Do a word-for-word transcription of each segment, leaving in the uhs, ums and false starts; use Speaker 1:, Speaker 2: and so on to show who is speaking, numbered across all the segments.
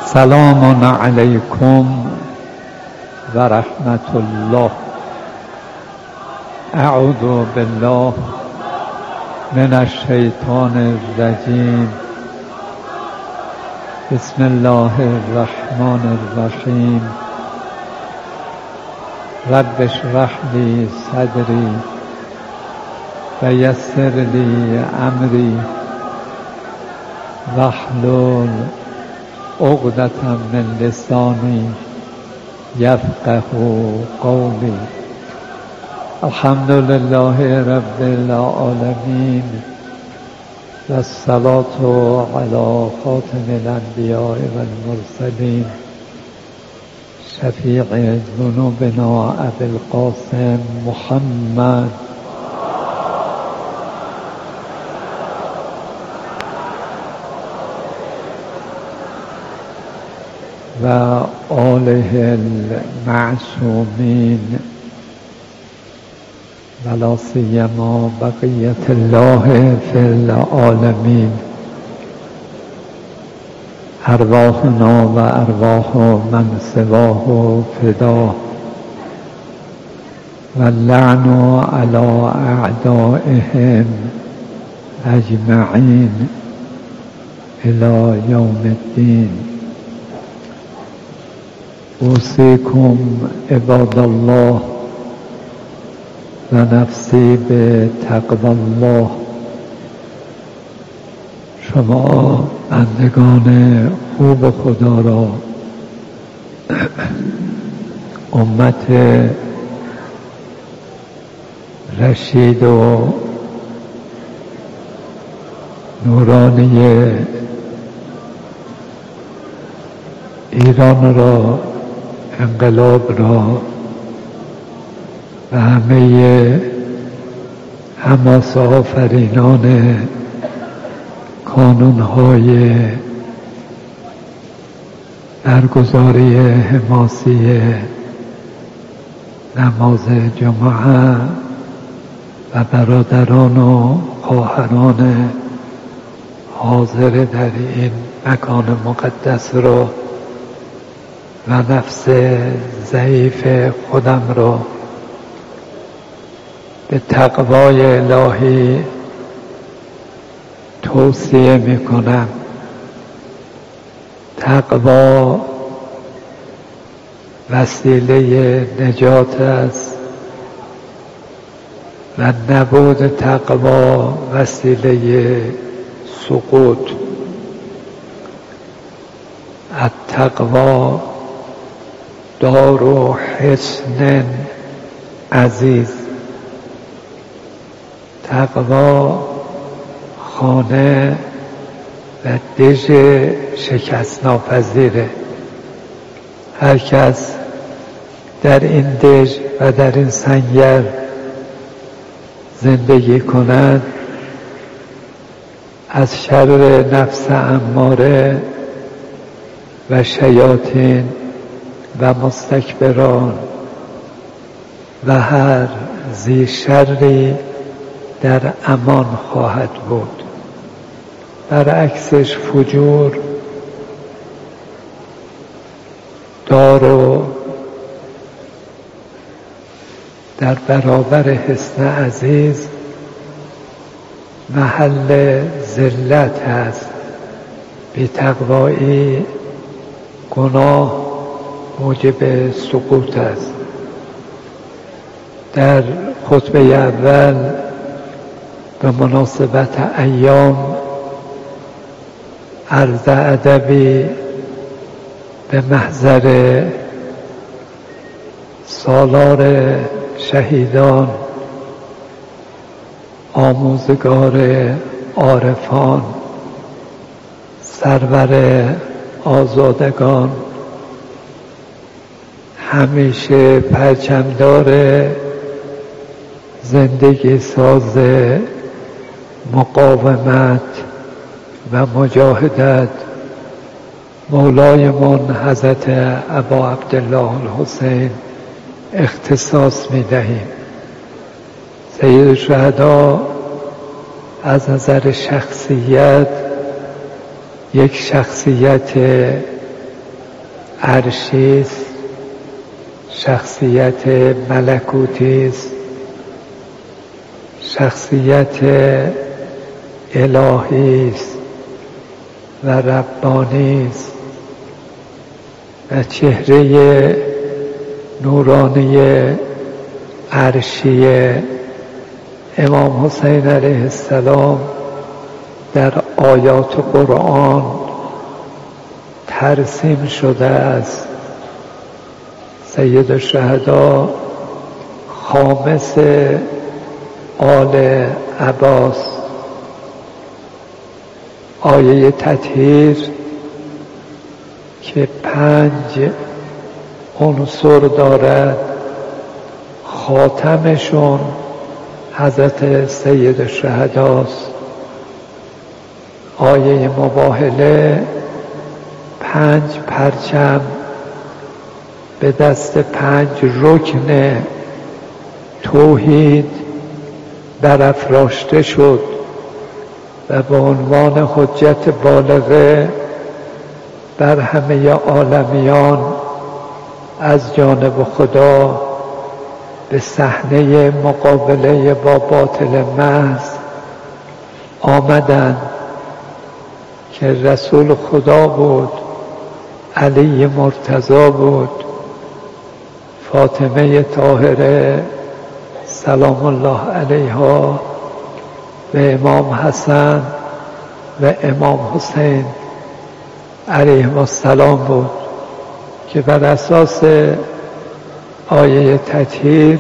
Speaker 1: سلام علیکم و رحمت الله. اعوذ بالله من الشیطان الرجیم. بسم الله الرحمن الرحیم. رب اشرح لی صدری و یسر لی امری واحلل عقدة من لسانی یفقه قولی. الحمد لله رب العالمین و الصلاة علی خاتم الانبیاء والمرسلین شفیع ذنوبنا ابی القاسم محمد و آله المعصومین ولا سیما بقیت الله فی العالمین. ارواحنا و ارواح من سواه فدا و اللعن علی اعدائهم اجمعین الی یوم الدین. اوصیکم عباد الله و نفسی به تقوی الله. شما بندگان خوب خدا را، امت رشید و نورانی ایران را، انقلاب را و همه حماس آفرینان کانونهای برگزاری حماسی نماز جمعه و برادران و خواهران حاضر در این مکان مقدس را و نفس ضعیف خودم را به تقوای الهی توصیه می کنم. تقوا وسیله نجات است و نبود تقوا وسیله سقوط. التقوا دار حصن عزیز. تقوا خانه و دژ شکست ناپذیره. هر کس در این دژ و در این سنگر زندگی کند از شر نفس اماره و شیاطین و مستکبران و هر ذی شری در امان خواهد بود. برعکسش فجور دار و در برابر حصن عزیز محل ذلت هست. بی تقوایی گناه موجب سقوط است. در خطبه اول به مناسبت ایام عرض ادبی به محضر سالار شهیدان، آموزگار عارفان، سرور آزادگان، همیشه پرچمدار زندگی ساز مقاومت و مجاهدت مولایمان حضرت ابا عبدالله الحسین اختصاص می دهیم. سید الشهدا از نظر شخصیت یک شخصیت عرشی است، شخصیت ملکوتی است، شخصیت الهی است و ربانی است و چهره نورانی عرشی امام حسین علیه السلام در آیات قرآن ترسیم شده است. سید الشهدا خامس آل عباس. آیه تطهیر که پنج عنصر دارد، خاتمشون حضرت سید الشهداست. آیه مباهله پنج پرچم به دست پنج رکن توحید برافراشته شد و به عنوان حجت بالغه بر همه عالمیان از جانب خدا به صحنه مقابله با باطل محض آمدند که رسول خدا بود، علی مرتضی بود، فاطمه طاهره سلام الله علیها و امام حسن و امام حسین علیهم السلام بود که بر اساس آیه تطهیر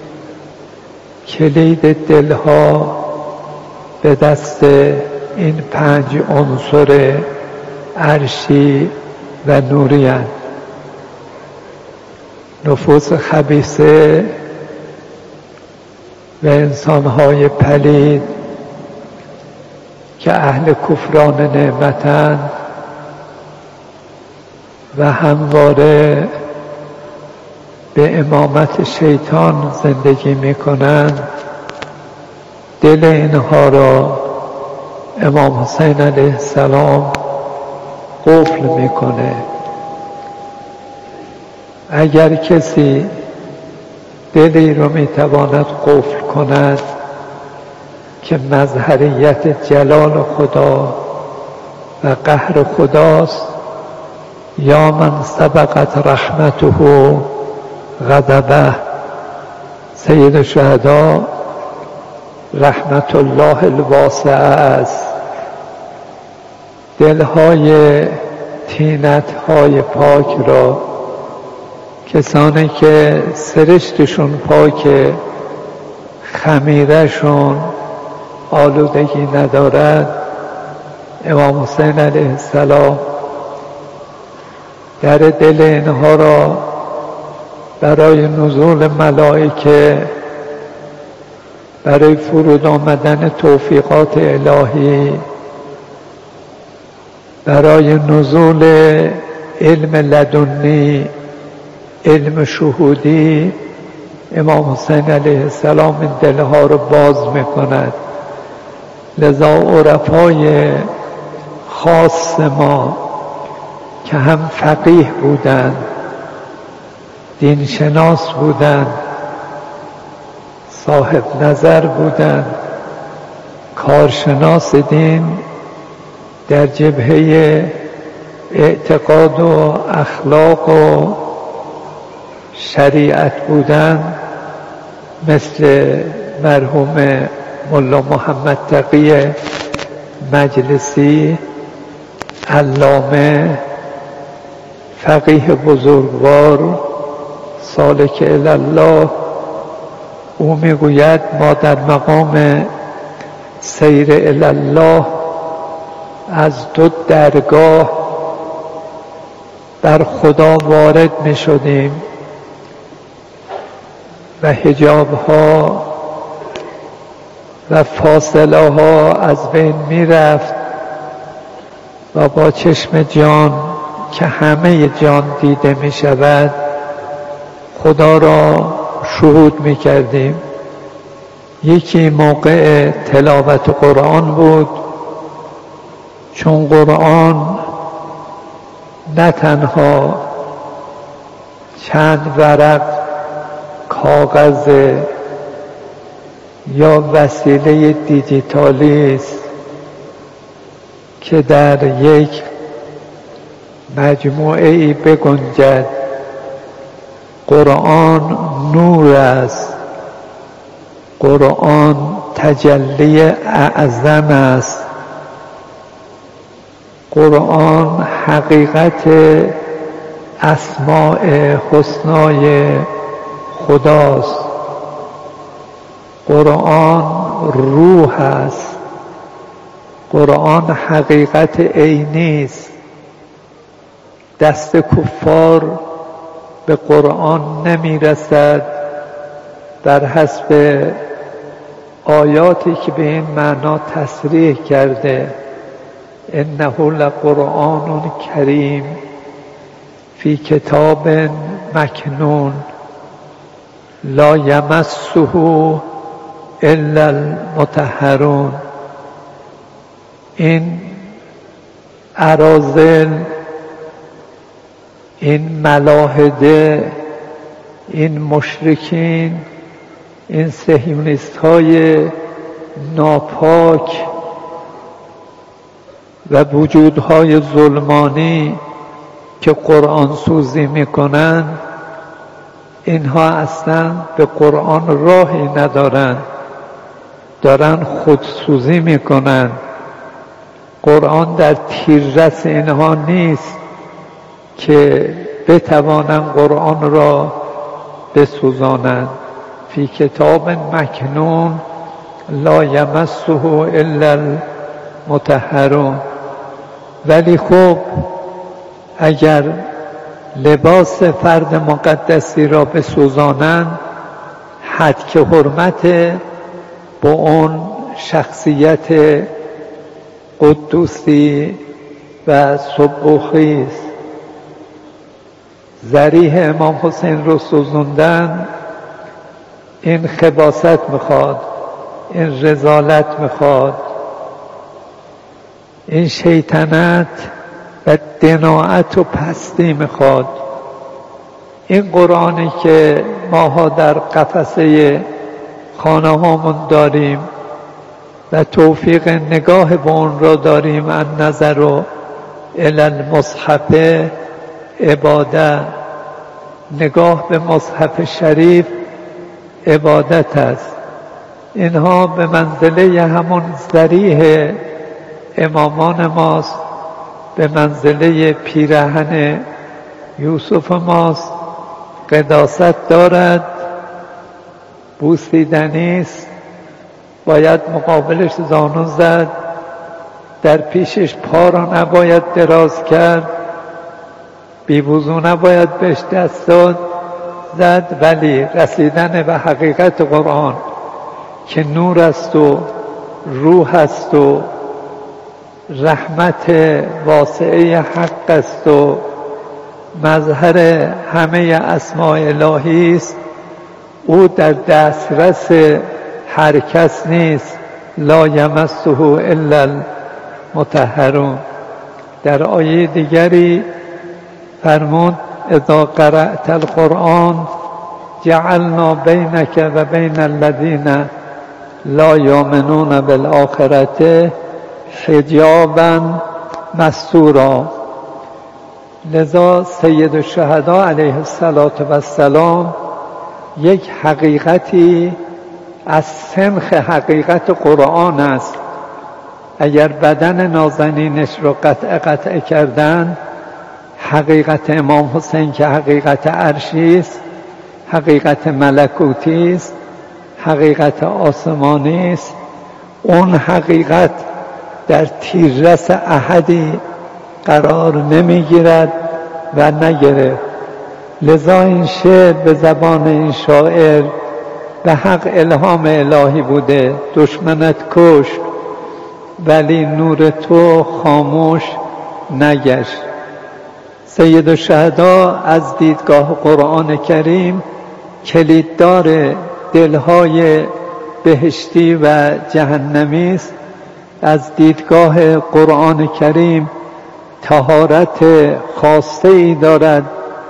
Speaker 1: کلید دلها به دست این پنج عنصر عرشی و نوری اند. نفوس خبیثه و انسانهای پلید که اهل کفران نعمتند و همواره به امامت شیطان زندگی میکنند، دل اینها را امام حسین علیه السلام قفل میکنه. اگر کسی دلی رو میتواند قفل کند که مظهریت جلال خدا و قهر خداست، یا من سبقت رحمته غضبه. سید الشهدا رحمت الله الواسعه است. دلهای طینتهای پاک را، کسانی که سرشتشون پاکه، خمیرهشون آلودگی ندارد، امام حسین علیه السلام در دل اینها را برای نزول ملائکه، برای فرود آمدن توفیقات الهی، برای نزول علم لدنی، علم شهودی، امام حسین علیه السلام این دلها رو باز میکند. لذا عرفای خاص ما که هم فقیه بودند، دینشناس بودند، صاحب نظر بودند، کارشناس دین در جبهه اعتقاد و اخلاق و شریعت بودند، مثل مرحوم ملا محمد تقی مجلسی، علامه، فقیه بزرگوار، سالک الله. او میگوید ما در مقام سیر الله از دو درگاه بر خدا وارد می شدیم و حجاب ها و فاصله ها از بین می رفت و با چشم جان که همه جان دیده می شود خدا را شهود می کردیم. یکی موقع تلاوت قرآن بود، چون قرآن نه تنها چند ورق کاغذ یا وسیله دیجیتالی است که در یک مجموعه ای بگنجد. قرآن نور است، قرآن تجلی اعظم است، قرآن حقیقت اسماء حسنای خداست، قرآن روح است، قرآن حقیقت عینی است. دست کفار به قرآن نمی رسد بر حسب آیاتی که به این معنا تصریح کرده. انه لقرآن کریم فی کتاب مکنون لا یمسه الا المطهرون. این اراذل، این ملاحده، این مشرکین، این صهیونیست های ناپاک و وجودهای ظلمانی که قرآن سوزی میکنند، اینها اصلا به قرآن راهی ندارند، دارن خودسوزی میکنند. قرآن در تیررس اینها نیست که بتوانند قرآن را بسوزانند. فی کتاب مکنون لا یمسه الا المطهرون. ولی خب اگر لباس فرد مقدسی را بسوزانند، حد که حرمت با اون شخصیت قدوسی و سبوخی است. ضریح امام حسین رو سوزوندن، این خباثت میخواد، این رذالت میخواد، این شیطنت و دناعت و پستی میخواد. این قرآنی که ماها در قفسه خانه هامون داریم و توفیق نگاه به اون را داریم، ان نظر و الی المصحف عباده، نگاه به مصحف شریف عبادت است. اینها به منزله همون ذریح امامان ماست، به منزله پیرهن یوسف ماست. قداست دارد، بوسیدنی است، باید مقابلش زانو زد، در پیشش پا را نباید دراز کرد، بیوضو نباید بهش دست داد زد. ولی رسیدن به حقیقت قرآن که نور است و روح است و رحمت واسعه حق است و مظهر همه اسماء الهی است، او در دسترس هر کس نیست. لا یمسه الا المطهرون. در آیه دیگری فرمود اذا قرأت القرآن جعلنا بینک و بین الذین لا یؤمنون بالآخرة حجابا مستورا. لذا سید الشهدا علیه السلام یک حقیقتی از سنخ حقیقت قرآن است. اگر بدن نازنینش رو قطع قطع کردن، حقیقت امام حسین که حقیقت عرشی است، حقیقت ملکوتی است، حقیقت آسمانی است، اون حقیقت در تیررس احدی قرار نمیگیرد و نگرفت. لذا این شعر به زبان این شاعر به حق الهام الهی بوده. دشمنت کشت ولی نور تو خاموش نگشت. سید الشهدا از دیدگاه قرآن کریم کلیددار دلهای بهشتی و جهنمی است. از دیدگاه قرآن کریم طهارت خاصه ای دارد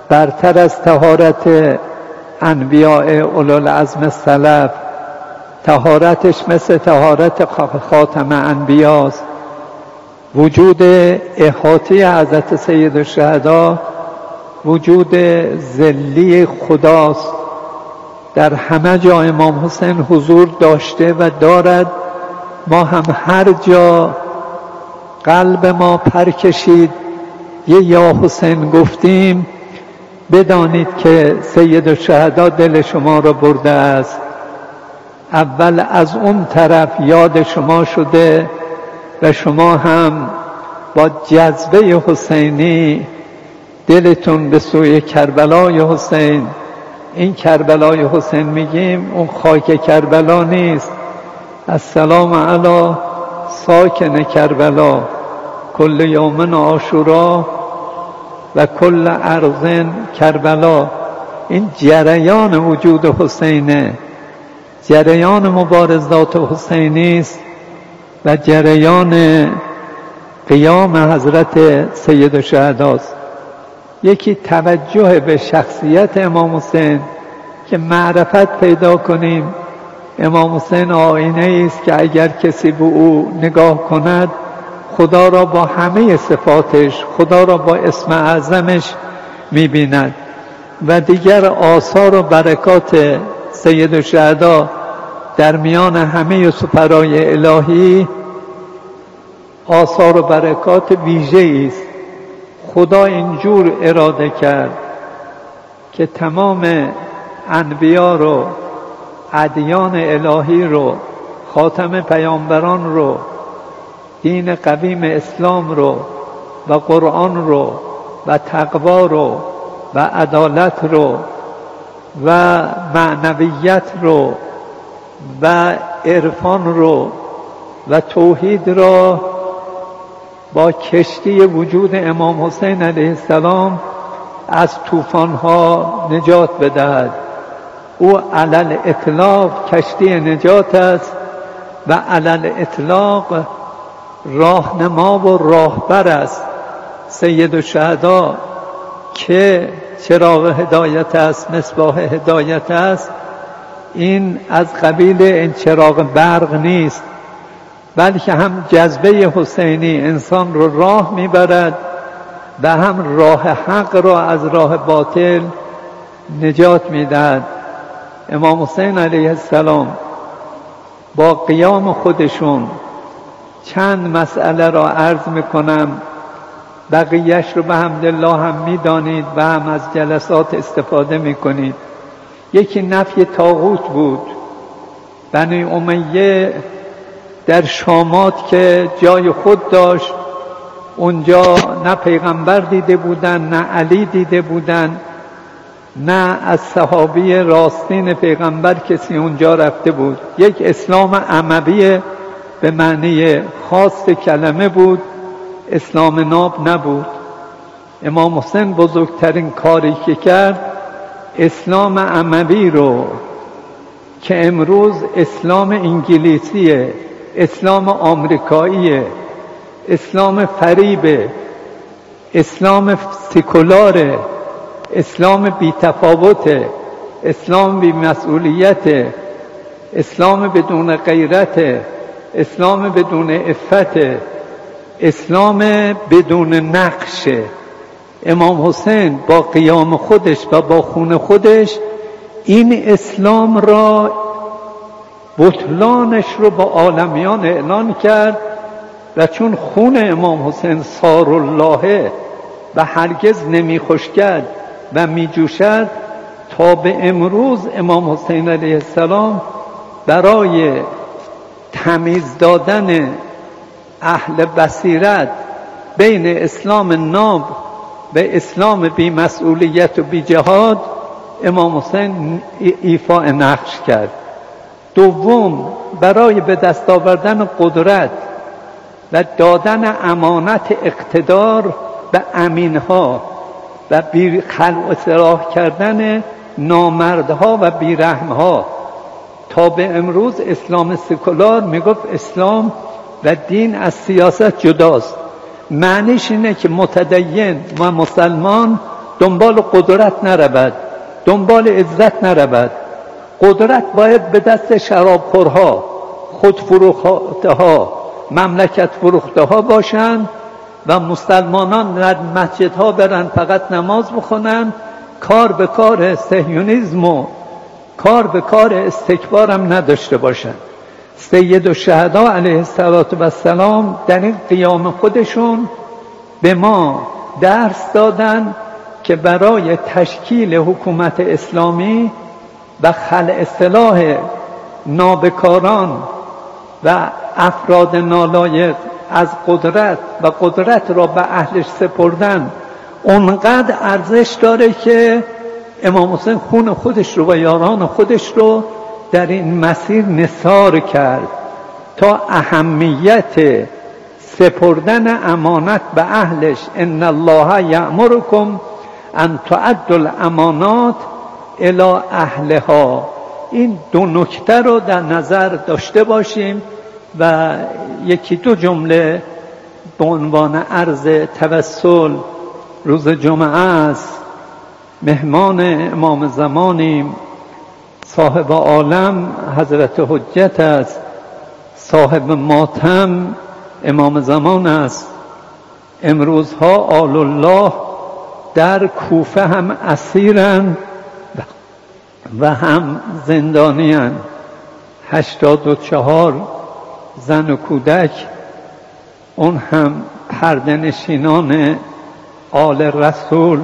Speaker 1: برتر از طهارت انبیاء اولوالعزم سلف. طهارتش مثل طهارت خاتم انبیاست. وجود احاطه حضرت سیدالشهدا وجود ذلی خداست. در همه جا امام حسین حضور داشته و دارد. ما هم هر جا قلب ما پر کشید یه یا حسین گفتیم، بدانید که سیدالشهدا دل شما را برده است. اول از اون طرف یاد شما شده و شما هم با جذبه حسینی دلتون به سوی کربلای حسین. این کربلای حسین میگیم اون خاک کربلا نیست. السلام علی ساکن کربلا کل یوم عاشورا و کل ارض کربلا. این جریان وجود حسینه، جریان مبارزات حسینی است و جریان قیام حضرت سیدالشهداست. یکی توجه به شخصیت امام حسین که معرفت پیدا کنیم. امام حسین آینه است که اگر کسی به او نگاه کند خدا را با همه صفاتش، خدا را با اسم اعظمش می‌بیند. و دیگر آثار و برکات سیدالشهدا در میان همه سفرای الهی آثار و برکات ویژه‌ای است. خدا اینجور اراده کرد که تمام انبیا رو، ادیان الهی رو، خاتم پیامبران رو، دین قویم اسلام رو و قرآن رو و تقوا رو و عدالت رو و معنویت رو و عرفان رو و توحید را با کشتی وجود امام حسین علیه السلام از طوفان‌ها نجات بدهد. او علل اطلاق کشتی نجات است و علل اطلاق راهنما و راهبر است. سیدالشهدا که چراغ هدایت است، مصباح هدایت است، این از قبیل این چراغ برق نیست، بلکه هم جذبه حسینی انسان رو راه میبرد و هم راه حق را از راه باطل نجات میدهد. امام حسین علیه السلام با قیام خودشون چند مسئله را عرض میکنم، بقیهش رو به حمدالله هم میدانید و هم از جلسات استفاده میکنید. یکی نفی طاغوت بود. بنی امیه در شامات که جای خود داشت، اونجا نه پیغمبر دیده بودن، نه علی دیده بودن، نه از صحابی راستین پیغمبر کسی اونجا رفته بود. یک اسلام اموی به معنی خاص کلمه بود، اسلام ناب نبود. امام حسین بزرگترین کاری که کرد اسلام اموی رو که امروز اسلام انگلیسیه، اسلام آمریکاییه، اسلام فریبه، اسلام سکولاره، اسلام بی‌تفاوته، اسلام بی‌مسئولیته، اسلام بدون غیرته، اسلام بدون عفته، اسلام بدون نقشه. امام حسین با قیام خودش و با خون خودش این اسلام را بطلانش رو با عالمیان اعلان کرد و چون خون امام حسین سار الله و هرگز نمی خشکد و می جوشد، تا به امروز امام حسین علیه السلام برای تمیز دادن اهل بصیرت بین اسلام ناب و اسلام بی مسئولیت و بی جهاد امام حسین ایفاء نقش کرد. دوم، برای به دست آوردن قدرت و دادن امانت اقتدار به امینها و بی خلع و سراح کردن نامردها و بیرحمها. تا به امروز اسلام سکولار میگفت اسلام و دین از سیاست جداست. معنیش اینه که متدین و مسلمان دنبال قدرت نرود، دنبال عزت نرود. قدرت باید به دست شرابخورها، خودفروخته ها، مملکت فروخته ها باشند و مسلمانان در مسجدها برن فقط نماز بخونن، کار به کار صهیونیسم و کار به کار استکبار هم نداشته باشند. سید الشهدا علیه السلام در این قیام خودشون به ما درس دادن که برای تشکیل حکومت اسلامی و خلع اصلاح نابکاران و افراد نالایق از قدرت و قدرت را به اهلش سپردن اونقدر ارزش داره که امام حسین خون خودش رو و یاران خودش رو در این مسیر نثار کرد تا اهمیت سپردن امانت به اهلش. ان الله یأمرکم ان تعدوا الامانات الی اهلها. این دو نکته رو در نظر داشته باشیم و یکی دو جمله به عنوان عرض توسل. روز جمعه است، مهمان امام زمانیم، صاحب عالم حضرت حجت است، صاحب ماتم امام زمان است. امروزها آل الله در کوفه هم اسیرند و هم زندانی‌اند. هشتاد و چهار زن و کودک، اون هم پرده نشینان آل رسول،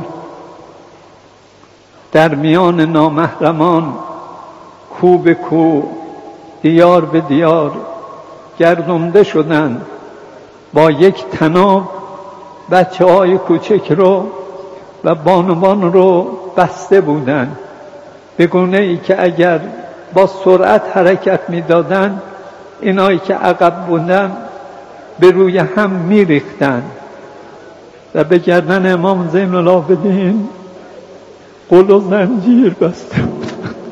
Speaker 1: در میان نامحرمان کو به کو، دیار به دیار گردونده شدند. با یک طناب بچه های کوچک رو و بانوان رو بسته بودند، به گونه ای که اگر با سرعت حرکت می دادن اینایی که عقب بودن به روی هم می ریختن و به گردن امام زین العابدین قل و زنجیر بسته بود.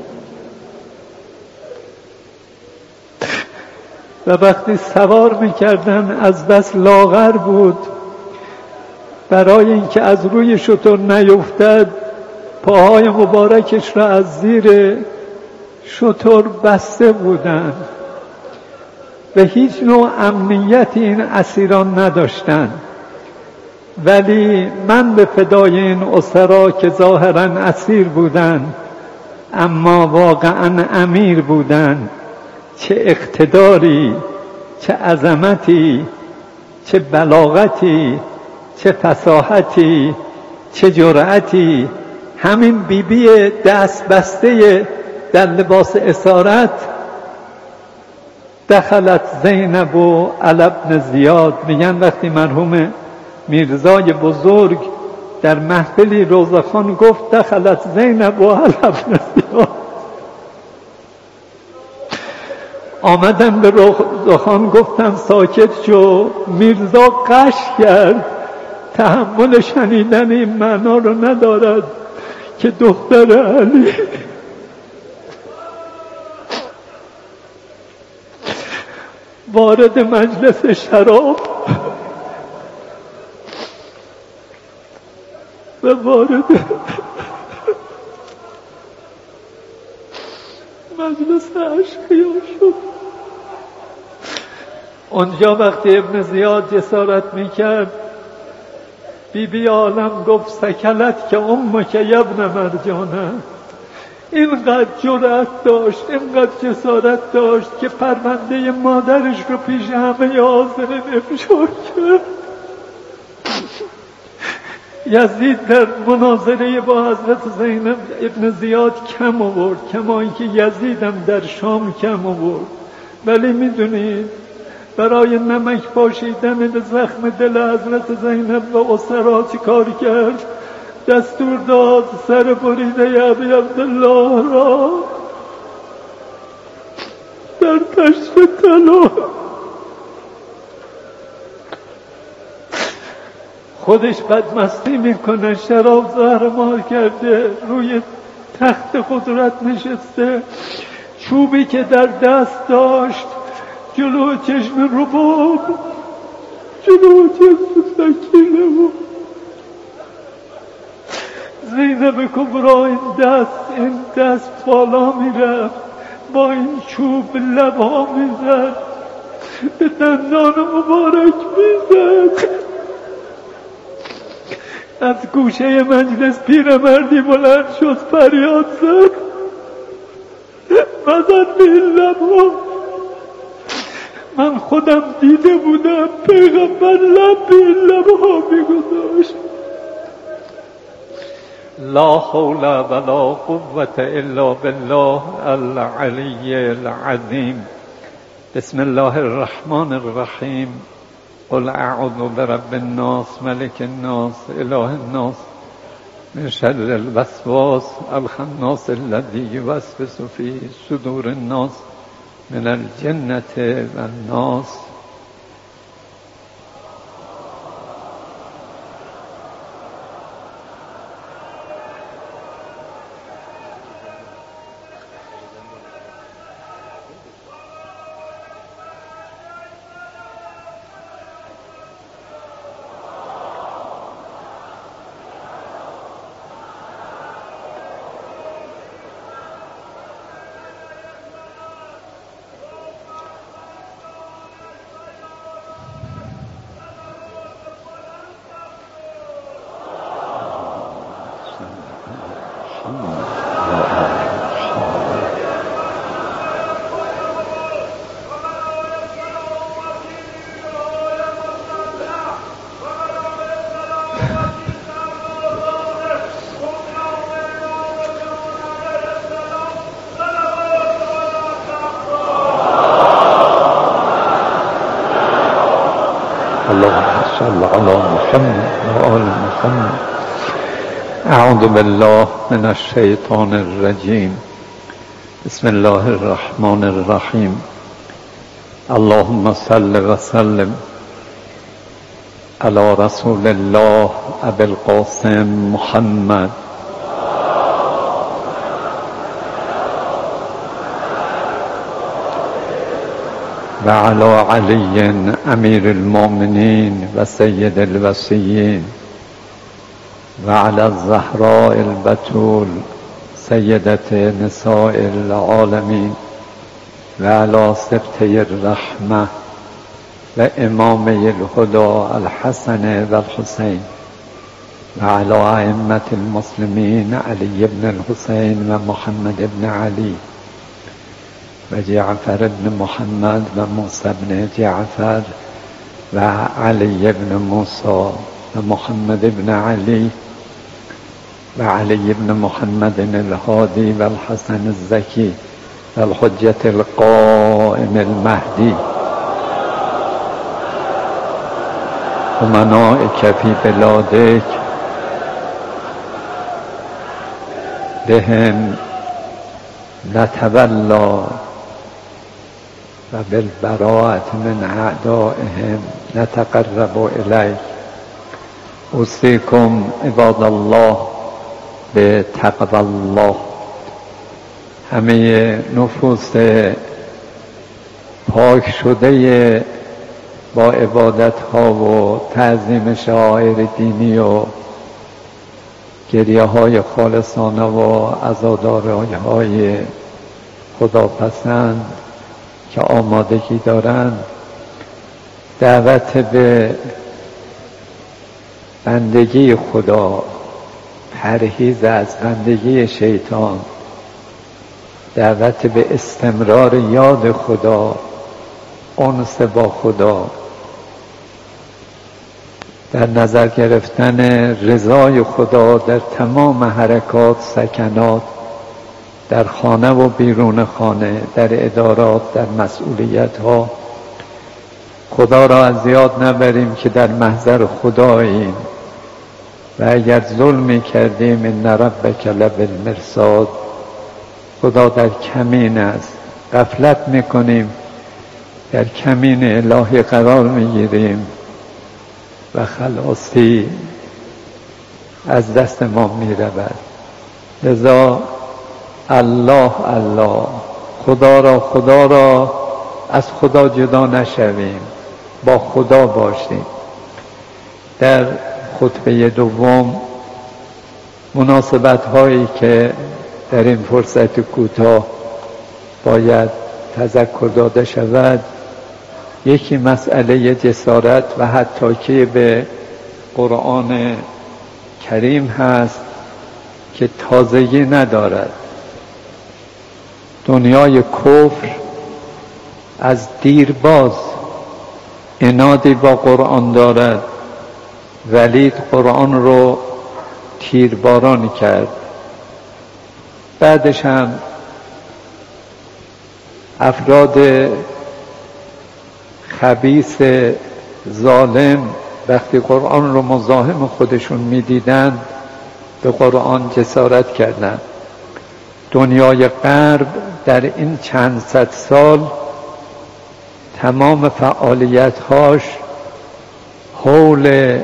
Speaker 1: و وقتی سوار میکردن از بس لاغر بود، برای اینکه از روی شتر نیفتد پاهای مبارکش را از زیر شتر بسته بودند و هیچ نوع امنیتی این اسیران نداشتند. ولی من به فدای این اسرا که ظاهراً اسیر بودند اما واقعاً امیر بودند، چه اقتداری، چه عظمتی، چه بلاغتی، چه فصاحتی، چه جرأتی. همین بیبی بی دست بسته در لباس اسارت دخلت زینب و علی ابن زیاد. میگن وقتی مرحوم میرزای بزرگ در محفلی روزخان گفت دخلت زینب و علی ابن زیاد، آمدن به روزخان گفتن ساکت شو. میرزا قش کرد، تحمل شنیدن این معنا رو ندارد که دختر علی وارد مجلس شراب و وارد مجلس اشقیا شد. اونجا وقتی ابن زیاد جسارت میکرد، بی بی عالم گفت سکلت که امک یبن مرجانه. اینقدر جرأت داشت، اینقدر جسارت داشت که پرونده مادرش رو پیش همه حاضرین افشا کرد. یزید در مناظره با حضرت زینب ابن زیاد کم آورد، کما اینکه یزید هم در شام کم آورد. ولی میدونید برای نمک پاشیدن به زخم دل حضرت زینب و اسرا چی کار کرد؟ دستور داد سر بریده ابی عبدالله را در تشت طلا. خودش بدمستی میکنه، شراب زهرمار کرده، روی تخت قدرت نشسته، چوبی که در دست داشت جلو چشم رباب، جلو چشم سکینه بود. زینب کبرا این دست این دست بالا میرفت، با این چوب لبها میزد، به دندان مبارک میزد. از گوشه مجلس پیرمردی بلند شد فریاد زد، مزد به این لبها. من خودم دیده بودم پیغمبر لب به این لبها میگذاشت. لا حول ولا قوة الا بالله العلی العظیم. بسم الله الرحمن الرحیم. قل اعوذ برب الناس ملك الناس اله الناس من شر الوسواس الخناس الذي يوسوس في صدور الناس من الجنة والناس. اللهم صل على محمد وآل محمد. اعوذ بالله من الشیطان الرجیم. بسم الله الرحمن الرحیم. اللهم صل وسلم على رسول الله ابي القاسم محمد وعلى علي امير المؤمنين وسيد الوصيين وعلى الزهراء البتول سيدة نساء العالمين وعلى سبطي الرحمة وإمامي الهدى الحسن والحسين وعلى أئمة المسلمين علي بن الحسين ومحمد بن علي وجعفر بن محمد وموسى بن جعفر وعلي بن موسى ومحمد بن علي وعلي بن محمد الهادي والحسن الزكي والحجة القائم المهدي أمنائك في بلادك بهم نتولى وبالبراءة من أعدائهم نتقرب إليك. أوصيكم عباد الله بتقوى الله. همه نفوس پاک شده با عبادت ها و تعظیم شعائر دینی و گریه های خالصانه و عزاداری های خداپسند که آمادگی دارند، دعوت به بندگی خدا، پرهیز از بندگی شیطان، دعوت به استمرار یاد خدا، انس با خدا، در نظر گرفتن رضای خدا در تمام حرکات، سکنات، در خانه و بیرون خانه، در ادارات، در مسئولیت ها. خدا را از یاد نبریم که در محضر خداییم و اگر ظلمی کردیم ان ربک لبالمرصاد، خدا در کمین است. غفلت میکنیم، در کمین الهی قرار میگیریم و خلاصی از دست ما میرود. لذا الله الله، خدا را خدا را از خدا جدا نشویم، با خدا باشیم. در خطبه دوم مناسبت هایی که در این فرصت کوتاه باید تذکر داده شود، یکی مسئله جسارت و حتی به قرآن کریم هست که تازگی ندارد. دنیای کفر از دیرباز عنادی با قرآن دارد. ولید قرآن رو تیرباران کرد. بعدش هم افراد خبیث ظالم وقتی قرآن رو مزاحم خودشون میدیدند به قرآن جسارت کردند. دنیای غرب در این چند صد سال تمام فعالیت‌هاش حول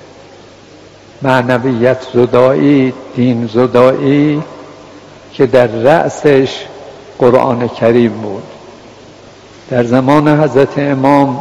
Speaker 1: معنویت زدایی، دین زدایی که در رأسش قرآن کریم بود. در زمان حضرت امام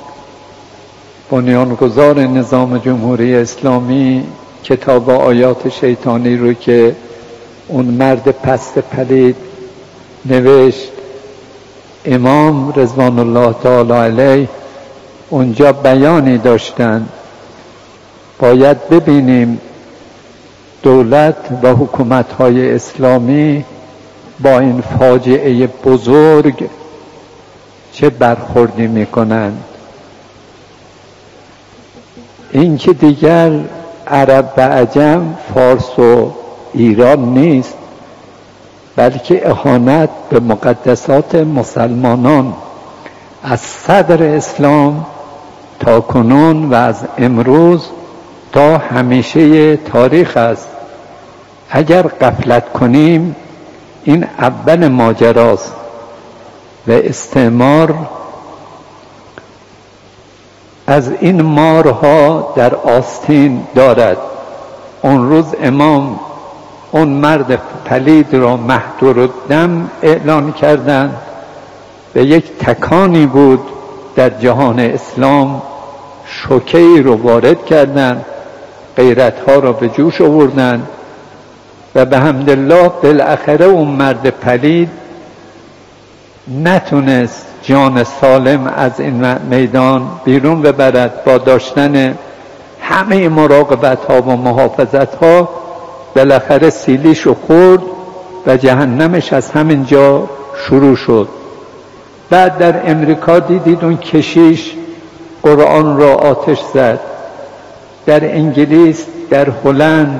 Speaker 1: بنیانگذار نظام جمهوری اسلامی کتاب آیات شیطانی رو که اون مرد پست پلید نوشت، امام رضوان الله تعالی علیه اونجا بیانی داشتند باید ببینیم دولت و حکومت‌های اسلامی با این فاجعه بزرگ چه برخوردی میکنند. این که دیگر عرب و عجم، فارس و ایران نیست، بلکه اهانت به مقدسات مسلمانان از صدر اسلام تا کنون و از امروز تا همیشه تاریخ است. اگر غفلت کنیم این اول ماجراست و استعمار از این مارها در آستین دارد. اون روز امام اون مرد پلید را مهدور الدم اعلان کردند به یک تکانی بود در جهان اسلام، شوکه‌ای رو وارد کردند، غیرت‌ها را به جوش آوردند و به حمدالله بالاخره اون مرد پلید نتونست جان سالم از این میدان بیرون ببرد. با داشتن همه مراقبت‌ها و محافظت‌ها بالاخره سیلیشو خورد و جهنمش از همین جا شروع شد. بعد در امریکا دیدید اون کشیش قرآن را آتش زد. در انگلیس، در هلند،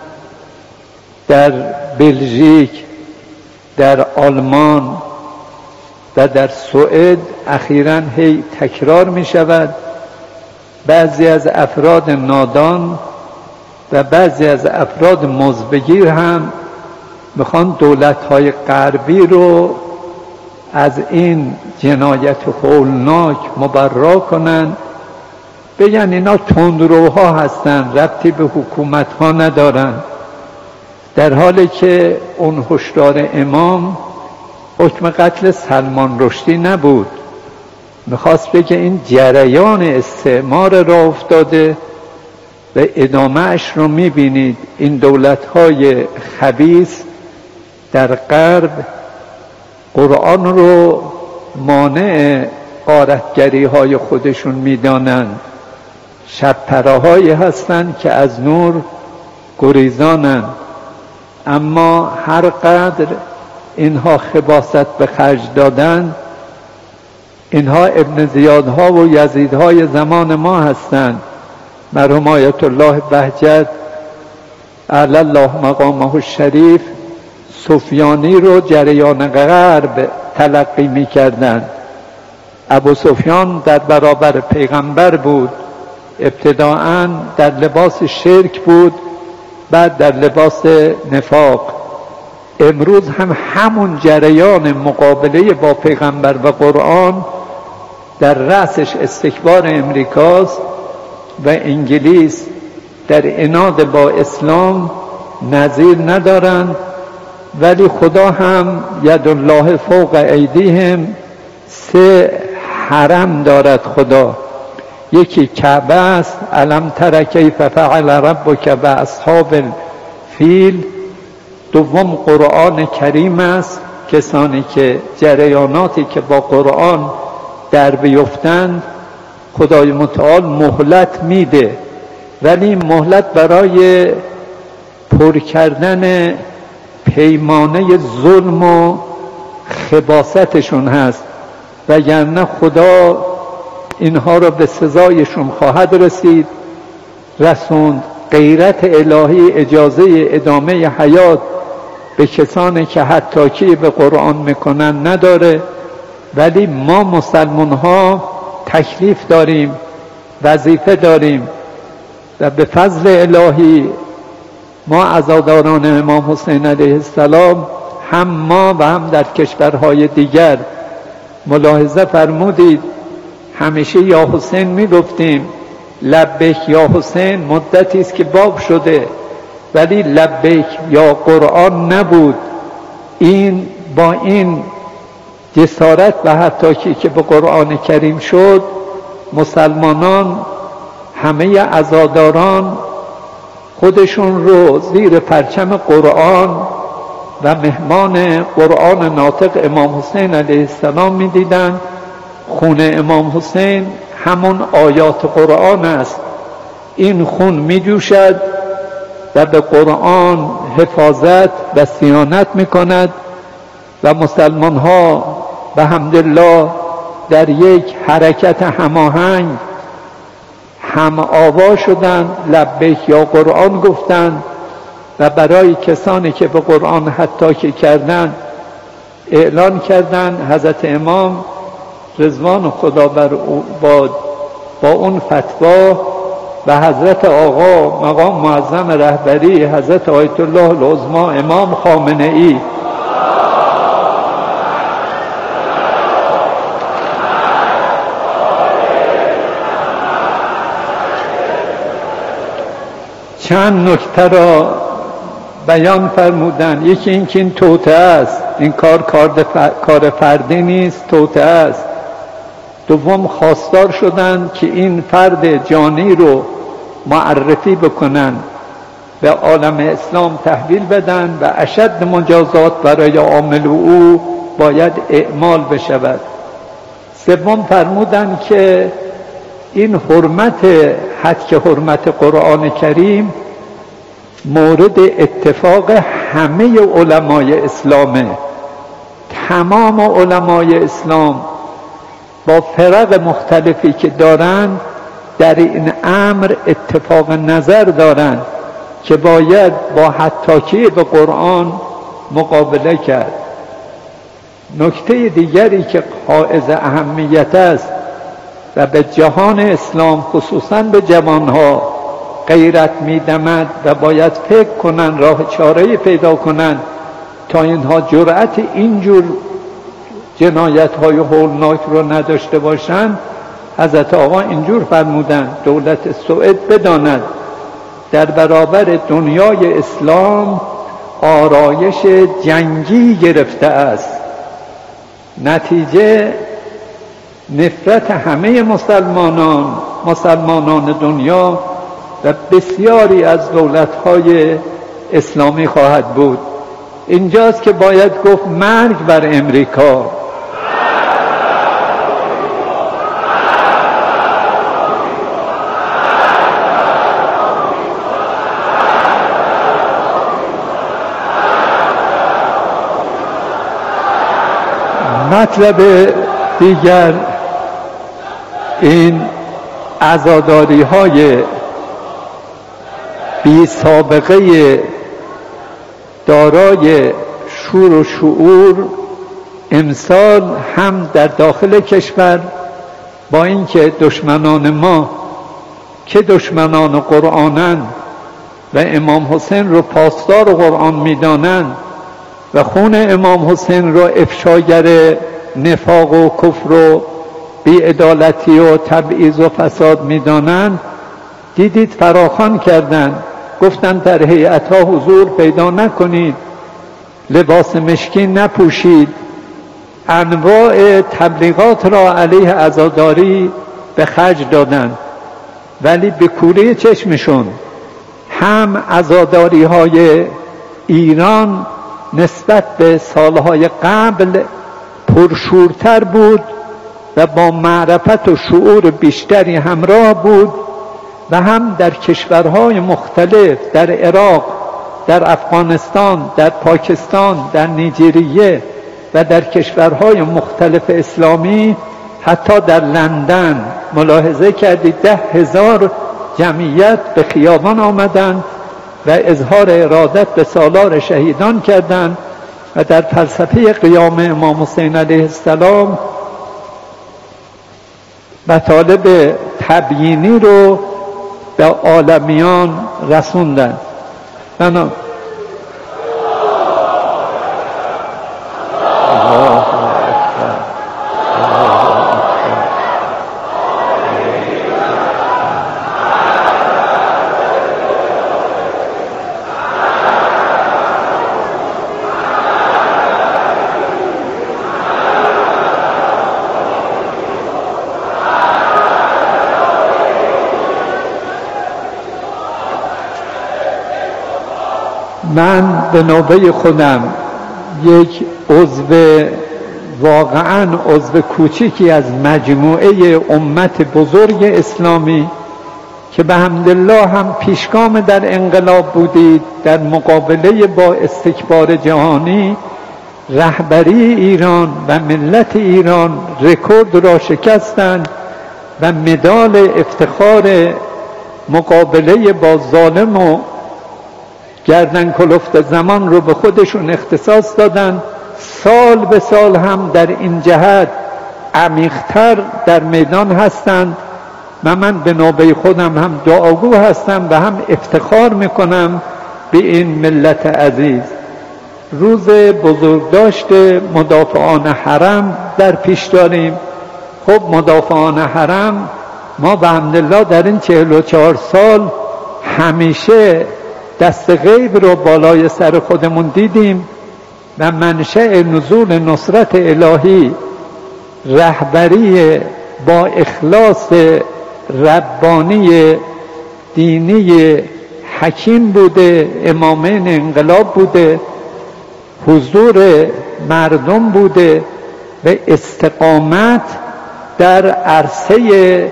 Speaker 1: در بلژیک، در آلمان و در سوئد اخیراً هی تکرار می شود. بعضی از افراد نادان و بعضی از افراد مزبگیر هم میخوان دولت‌های غربی رو از این جنایت هولناک مبرا کنن، بگن اینا تندروها هستن، ربطی به حکومت‌ها ندارن، در حالی که اون هشدار امام حکم قتل سلمان رشدی نبود. میخواست بگه این جریان استعمار را افتاده و ادامهش رو میبینید. این دولت‌های خبیث در غرب قرآن رو مانع غارتگری های خودشون میدانند. شب پرهایی هستند که از نور گریزانند. اما هر قدر اینها خباثت به خرج دادن، اینها ابن زیادها و یزیدهای زمان ما هستند. مرحوم آیت الله بهجت اعلی الله مقامه الشریف سفیانی رو جریان غرب تلقی می کردند. ابو سفیان در برابر پیغمبر بود، ابتداعاً در لباس شرک بود، بعد در لباس نفاق. امروز هم همون جریان مقابله با پیغمبر و قرآن در رأسش استکبار امریکاست و انگلیس در عناد با اسلام نظیر ندارند. ولی خدا هم ید الله فوق ایدیهم، سه حرم دارد خدا. یکی کعبه است، الم تر کیف فعل ربک باصحاب فیل، دوم قرآن کریم است. کسانی که جریاناتی که با قرآن در بیفتند خدای متعال مهلت میده، ولی مهلت برای پر کردن پیمانه ظلم و خباثتشون هست، وگرنه خدا اینها را به سزایشون خواهد رسید رسوند. غیرت الهی اجازه ادامه حیات به کسانی که حتاکی به قرآن میکنن نداره، ولی ما مسلمان ها تکلیف داریم، وظیفه داریم و به فضل الهی ما عزاداران امام حسین علیه السلام هم ما و هم در کشورهای دیگر ملاحظه فرمودید همیشه یا حسین میگفتیم. لبیک یا حسین مدتی است که باب شده، ولی لبیک یا قرآن نبود. این با این جسارت و حتی که به قرآن کریم شد، مسلمانان همه عزاداران خودشون رو زیر پرچم قرآن و مهمان قرآن ناطق امام حسین علیه السلام می دیدن. خون امام حسین همون آیات قرآن است. این خون می جوشد و به قرآن حفاظت و صیانت می کند و مسلمان ها به حمدالله در یک حرکت هماهنگ هم آوا شدند، لبیک یا قرآن گفتند و برای کسانی که به قرآن حتاکی کردند اعلان کردند. حضرت امام رضوان خدا بر او باد با اون فتوا و حضرت آقا مقام معظم رهبری حضرت آیت الله العظمی امام خامنه ای چند نکته را بیان فرمودن. یکی این که این توطئه است، این کار کار فردی نیست، توطئه است. دوم خواستار شدند که این فرد جانی رو معرفی بکنن، به عالم اسلام تحویل بدن و اشد مجازات برای عامل او باید اعمال بشود. سوم فرمودند که این حرمت حد که حرمت قرآن کریم مورد اتفاق همه علمای اسلامه. تمام علمای اسلام با فرق مختلفی که دارند در این امر اتفاق نظر دارند که باید با حتاکی به قرآن مقابله کرد. نکته دیگری که حائز اهمیت است و به جهان اسلام خصوصاً به جوانها غیرت می‌دمد و باید فکر کنن، راه چاره‌ای پیدا کنن تا اینها جرأت اینجور جنایت‌های هولناک رو نداشته باشند. حضرت آقا اینجور فرمودند دولت سوئد بداند در برابر دنیای اسلام آرایش جنگی گرفته است. نتیجه نفرت همه مسلمانان مسلمانان دنیا و بسیاری از دولت‌های اسلامی خواهد بود. اینجاست که باید گفت مرگ بر امریکا. مطلب دیگر این عزاداری های بی سابقه دارای شور و شعور امسال هم در داخل کشور با اینکه دشمنان ما که دشمنان قرآنند و امام حسین رو پاسدار قرآن میدانند و خون امام حسین رو افشاگر نفاق و کفر و بی‌عدالتی و تبعیض و فساد میدانند، دیدید فراخوان کردند، گفتند در هیئت‌ها حضور پیدا نکنید، لباس مشکین نپوشید، انواع تبلیغات را علیه عزاداری به خرج دادند، ولی به کوره چشمشون هم عزاداری های ایران نسبت به سالهای قبل پرشورتر بود و با معرفت و شعور بیشتری همراه بود و هم در کشورهای مختلف، در عراق، در افغانستان، در پاکستان، در نیجریه و در کشورهای مختلف اسلامی، حتی در لندن ملاحظه کردید ده هزار جمعیت به خیابان آمدند و اظهار ارادت به سالار شهیدان کردند و در فلسفه قیام امام حسین علیه السلام مطالب تبیینی رو به عالمیان رسوندند. بنا من به نوبه خودم یک عضو، واقعا عضو کوچکی از مجموعه امت بزرگ اسلامی که به حمدالله هم پیشگام در انقلاب بودید، در مقابله با استکبار جهانی رهبری ایران و ملت ایران رکورد را شکستند و مدال افتخار مقابله با ظالم و گردن کلفت زمان رو به خودشون اختصاص دادن. سال به سال هم در این جهت عمیق‌تر در میدان هستند و من به نوبه خودم هم دعاگو هستم و هم افتخار میکنم به این ملت عزیز. روز بزرگداشت مدافعان حرم در پیش داریم. خب مدافعان حرم ما به حمدالله در این چهل و چهار سال همیشه دست غیب رو بالای سر خودمون دیدیم و منشأ نزول نصرت الهی رهبری با اخلاص ربانی دینی حکیم بوده، امامین انقلاب بوده، حضور مردم بوده و استقامت در عرصه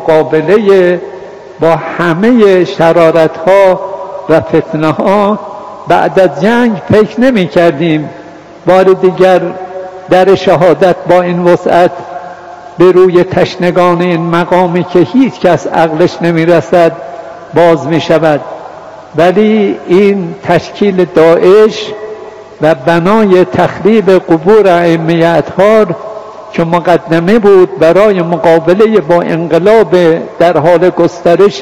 Speaker 1: مقابله با همه شرارت‌ها و فتنه ها. بعد از جنگ فکر نمی کردیم بار دیگر در شهادت با این وسعت به روی تشنگان این مقامی که هیچ کس عقلش نمی رسد باز می شود، ولی این تشکیل داعش و بنای تخریب قبور ائمه اطهار که مقدمه بود برای مقابله با انقلاب در حال گسترش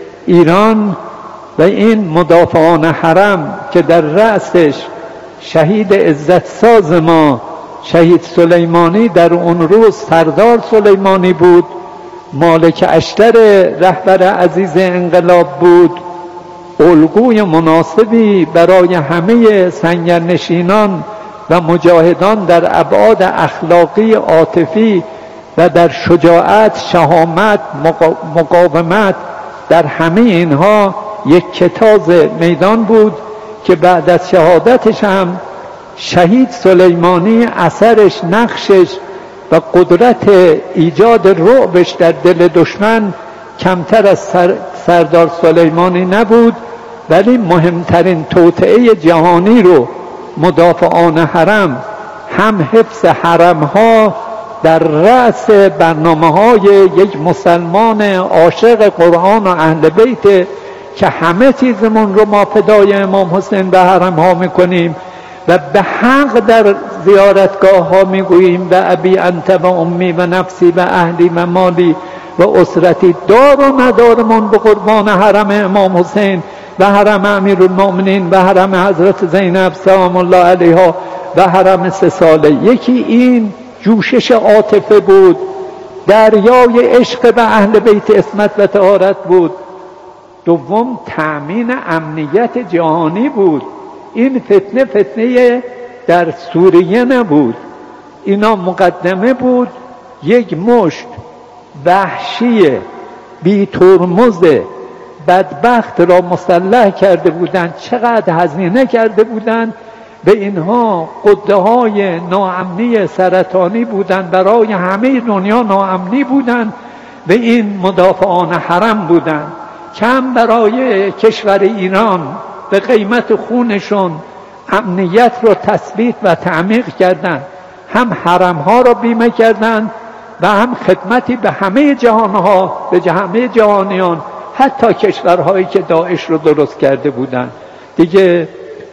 Speaker 1: ایران و این مدافعان حرم که در رأسش شهید عزت ساز ما شهید سلیمانی در اون روز سردار سلیمانی بود، مالک اشتر رهبر عزیز انقلاب بود، الگوی مناسبی برای همه سنگرنشینان و مجاهدان در ابعاد اخلاقی، عاطفی و در شجاعت، شهامت، مقاومت، در همه اینها یک کتاز میدان بود که بعد از شهادتش هم شهید سلیمانی اثرش، نقشش و قدرت ایجاد رعبش در دل دشمن کمتر از سر سردار سلیمانی نبود، ولی مهمترین توطئه جهانی رو مدافعان حرم، هم حفظ حرم ها در رأس برنامه های یک مسلمان عاشق قرآن و اهل بیت که همه چیزمون رو ما فدای امام حسین به حرم ها میکنیم و به حق در زیارتگاه ها میگوییم و ابی انت و امی و نفسی و اهلی و مالی و اسرتی، دار و ندارمون به قربان حرم امام حسین و حرم امیرالمؤمنین و حرم حضرت زینب سلام الله علیها و حرم سه ساله. یکی این جوشش عاطفه بود، دریای عشق به اهل بیت عصمت و طهارت بود. دوم تأمین امنیت جهانی بود. این فتنه فتنه در سوریه نبود، اینا مقدمه بود. یک مشت وحشی بی ترمز بدبخت را مسلح کرده بودند، چقدر هزینه کرده بودند به اینها. قده های ناامنی سرطانی بودند، برای همه دنیا ناامنی بودند، به این مدافعان حرم بودند. کم برای کشور ایران به قیمت خونشون امنیت رو تثبیت و تعمیق کردند، هم حرم ها را بیمه کردند و هم خدمتی به همه جهانها، به همه جهانیان، حتی کشورهایی که داعش رو درست کرده بودند. دیگه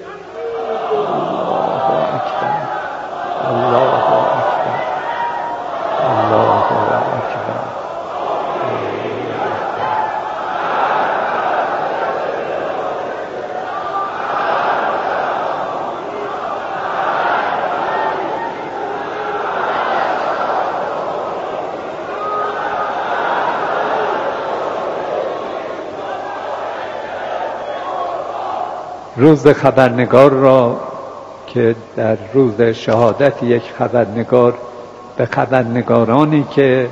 Speaker 1: روز خبرنگار را که در روز شهادت یک خبرنگار به خبرنگارانی که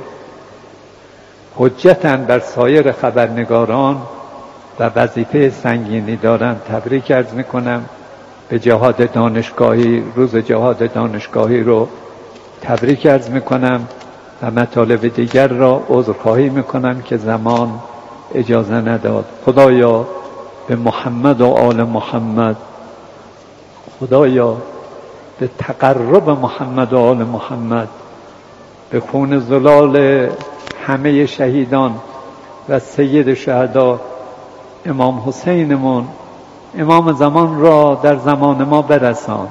Speaker 1: حجتاً بر سایر خبرنگاران و وظیفه سنگینی دارند تبریک عرض میکنم. به جهاد دانشگاهی، روز جهاد دانشگاهی رو تبریک عرض میکنم و مطالب دیگر را عذرخواهی میکنم که زمان اجازه نداد. خدایا به محمد و آل محمد، خدایا به تقرب محمد و آل محمد، به خون زلال همه شهیدان و سید شهدا امام حسینمون، امام زمان را در زمان ما برسان.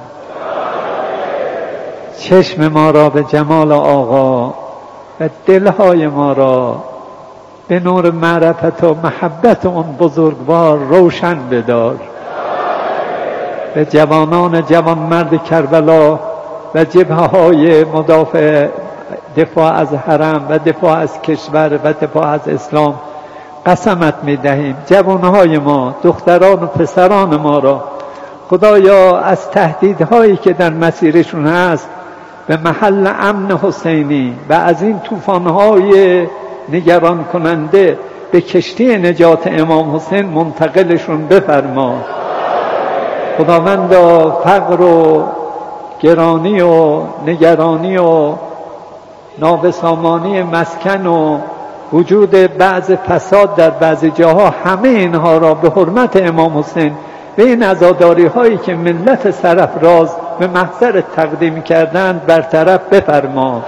Speaker 1: چشم ما را به جمال آقا و دلهای ما را به نور معرفت و محبت اون بزرگوار روشن بدار. به جوانان جوان مرد کربلا و جبهه های مدافع دفاع از حرم و دفاع از کشور و دفاع از اسلام قسمت می‌دهیم. جوانهای ما، دختران و پسران ما را خدایا از تهدیدهایی که در مسیرشون هست به محل امن حسینی و از این طوفان‌های نگران کننده به کشتی نجات امام حسین منتقلشون بفرما. خداوندا فقر و گرانی و نگرانی و نابسامانی مسکن و وجود بعض فساد در بعض جاها، همه اینها را به حرمت امام حسین به این عزاداری هایی که ملت سرافراز به محضر تقدیم کردند برطرف بفرما.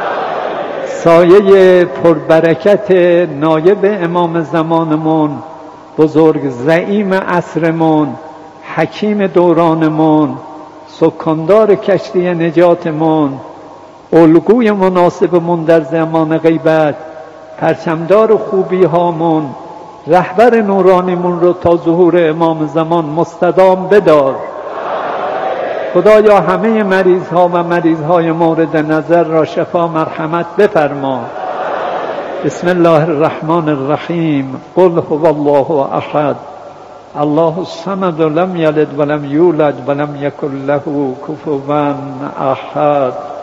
Speaker 1: سایه پربرکت نایب امام زمانمون، بزرگ زعیم عصرمون، حکیم دورانمون، سکاندار کشتی نجاتمون، الگوی مناسبمون در زمان غیبت، پرچمدار خوبی هامون، رهبر نورانیمون رو تا ظهور امام زمان مستدام بدار. خدایا همه مریض ها و مریض های مورد نظر را شفا مرحمت بفرما. بسم الله الرحمن الرحیم. قل هو الله احد الله الصمد لم یلد ولم یولد ولم یکن له کفوا احد.